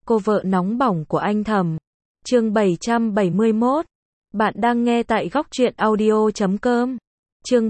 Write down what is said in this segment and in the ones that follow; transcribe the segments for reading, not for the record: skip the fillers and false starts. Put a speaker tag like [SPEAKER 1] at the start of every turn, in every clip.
[SPEAKER 1] cô vợ nóng bỏng của anh Thẩm. Chương 771. Bạn đang nghe tại góc truyện audio.com. Chương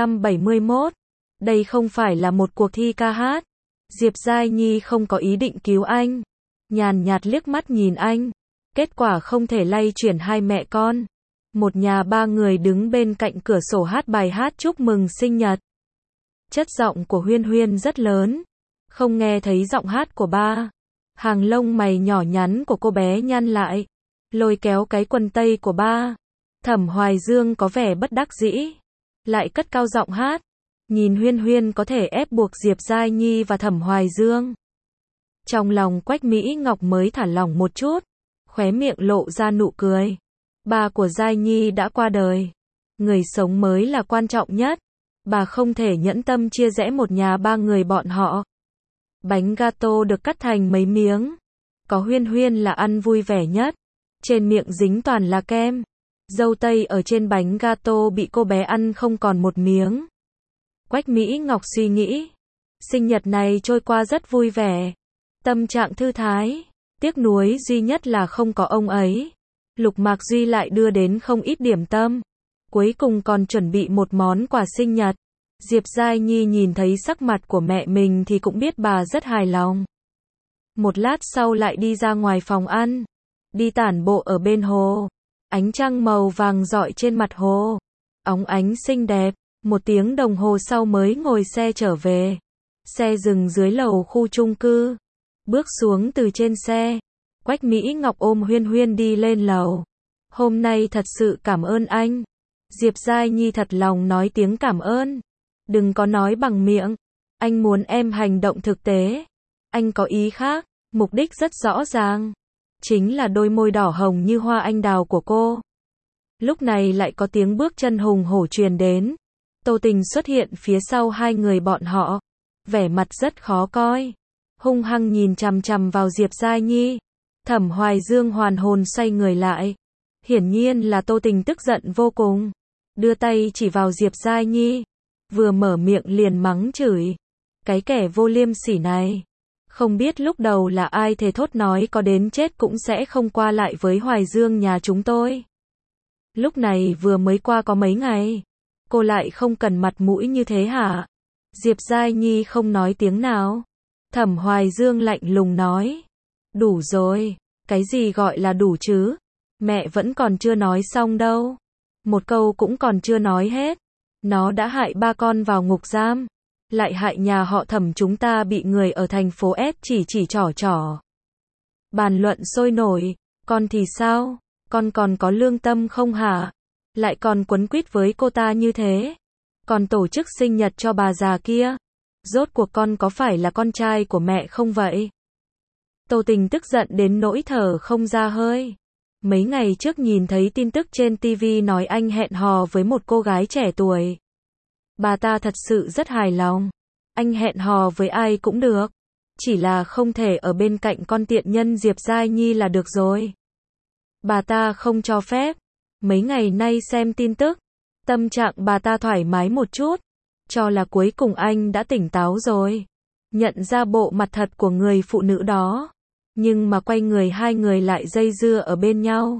[SPEAKER 1] 771. Đây không phải là một cuộc thi ca hát. Diệp Giai Nhi không có ý định cứu anh. Nhàn nhạt liếc mắt nhìn anh. Kết quả không thể lay chuyển hai mẹ con. Một nhà ba người đứng bên cạnh cửa sổ hát bài hát chúc mừng sinh nhật. Chất giọng của Huyên Huyên rất lớn. Không nghe thấy giọng hát của ba. Hàng lông mày nhỏ nhắn của cô bé nhăn lại. Lôi kéo cái quần tây của ba. Thẩm Hoài Dương có vẻ bất đắc dĩ. Lại cất cao giọng hát. Nhìn Huyên Huyên có thể ép buộc Diệp Giai Nhi và Thẩm Hoài Dương. Trong lòng Quách Mỹ Ngọc mới thả lỏng một chút. Khóe miệng lộ ra nụ cười. Ba của Giai Nhi đã qua đời. Người sống mới là quan trọng nhất. Bà không thể nhẫn tâm chia rẽ một nhà ba người bọn họ. Bánh gato được cắt thành mấy miếng. Có Huyên Huyên là ăn vui vẻ nhất. Trên miệng dính toàn là kem. Dâu tây ở trên bánh gato bị cô bé ăn không còn một miếng. Quách Mỹ Ngọc suy nghĩ. Sinh nhật này trôi qua rất vui vẻ. Tâm trạng thư thái. Tiếc nuối duy nhất là không có ông ấy. Lục Mạc Duy lại đưa đến không ít điểm tâm. Cuối cùng còn chuẩn bị một món quà sinh nhật. Diệp Giai Nhi nhìn thấy sắc mặt của mẹ mình thì cũng biết bà rất hài lòng. Một lát sau lại đi ra ngoài phòng ăn. Đi tản bộ ở bên hồ. Ánh trăng màu vàng rọi trên mặt hồ. Óng ánh xinh đẹp. Một tiếng đồng hồ sau mới ngồi xe trở về. Xe dừng dưới lầu khu chung cư. Bước xuống từ trên xe. Quách Mỹ Ngọc ôm Huyên Huyên đi lên lầu. Hôm nay thật sự cảm ơn anh. Diệp Giai Nhi thật lòng nói tiếng cảm ơn. Đừng có nói bằng miệng. Anh muốn em hành động thực tế. Anh có ý khác, mục đích rất rõ ràng. Chính là đôi môi đỏ hồng như hoa anh đào của cô. Lúc này lại có tiếng bước chân hùng hổ truyền đến. Tô Tình xuất hiện phía sau hai người bọn họ. Vẻ mặt rất khó coi. Hung hăng nhìn chằm chằm vào Diệp Giai Nhi. Thẩm Hoài Dương hoàn hồn xoay người lại. Hiển nhiên là Tô Tình tức giận vô cùng. Đưa tay chỉ vào Diệp Giai Nhi. Vừa mở miệng liền mắng chửi. Cái kẻ vô liêm sỉ này. Không biết lúc đầu là ai thề thốt nói có đến chết cũng sẽ không qua lại với Hoài Dương nhà chúng tôi. Lúc này vừa mới qua có mấy ngày. Cô lại không cần mặt mũi như thế hả? Diệp Giai Nhi không nói tiếng nào. Thẩm Hoài Dương lạnh lùng nói. Đủ rồi. Cái gì gọi là đủ chứ? Mẹ vẫn còn chưa nói xong đâu. Một câu cũng còn chưa nói hết. Nó đã hại ba con vào ngục giam. Lại hại nhà họ Thẩm chúng ta bị người ở thành phố S chỉ trỏ. Bàn luận sôi nổi. Con thì sao? Con còn có lương tâm không hả? Lại còn quấn quýt với cô ta như thế. Còn tổ chức sinh nhật cho bà già kia. Rốt cuộc con có phải là con trai của mẹ không vậy? Tô Tình tức giận đến nỗi thở không ra hơi. Mấy ngày trước nhìn thấy tin tức trên TV nói anh hẹn hò với một cô gái trẻ tuổi. Bà ta thật sự rất hài lòng. Anh hẹn hò với ai cũng được. Chỉ là không thể ở bên cạnh con tiện nhân Diệp Giai Nhi là được rồi. Bà ta không cho phép. Mấy ngày nay xem tin tức. Tâm trạng bà ta thoải mái một chút. Cho là cuối cùng anh đã tỉnh táo rồi. Nhận ra bộ mặt thật của người phụ nữ đó. Nhưng mà quay người hai người lại dây dưa ở bên nhau.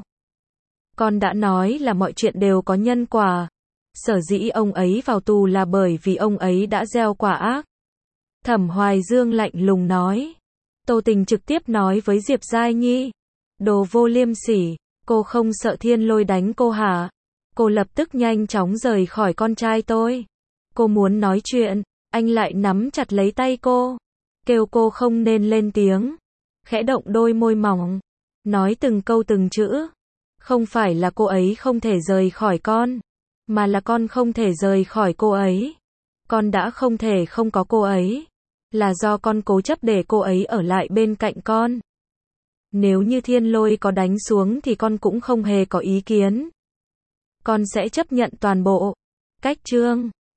[SPEAKER 1] Con đã nói là mọi chuyện đều có nhân quả. Sở dĩ ông ấy vào tù là bởi vì ông ấy đã gieo quả ác. Thẩm Hoài Dương lạnh lùng nói. Tô Tình trực tiếp nói với Diệp Giai Nhi. Đồ vô liêm sỉ, cô không sợ Thiên Lôi đánh cô hả? Cô lập tức nhanh chóng rời khỏi con trai tôi. Cô muốn nói chuyện, anh lại nắm chặt lấy tay cô. Kêu cô không nên lên tiếng. Khẽ động đôi môi mỏng. Nói từng câu từng chữ. Không phải là cô ấy không thể rời khỏi con. Mà là con không thể rời khỏi cô ấy. Con đã không thể không có cô ấy. Là do con cố chấp để cô ấy ở lại bên cạnh con. Nếu như Thiên Lôi có đánh xuống thì con cũng không hề có ý kiến. Con sẽ chấp nhận toàn bộ. Cách chương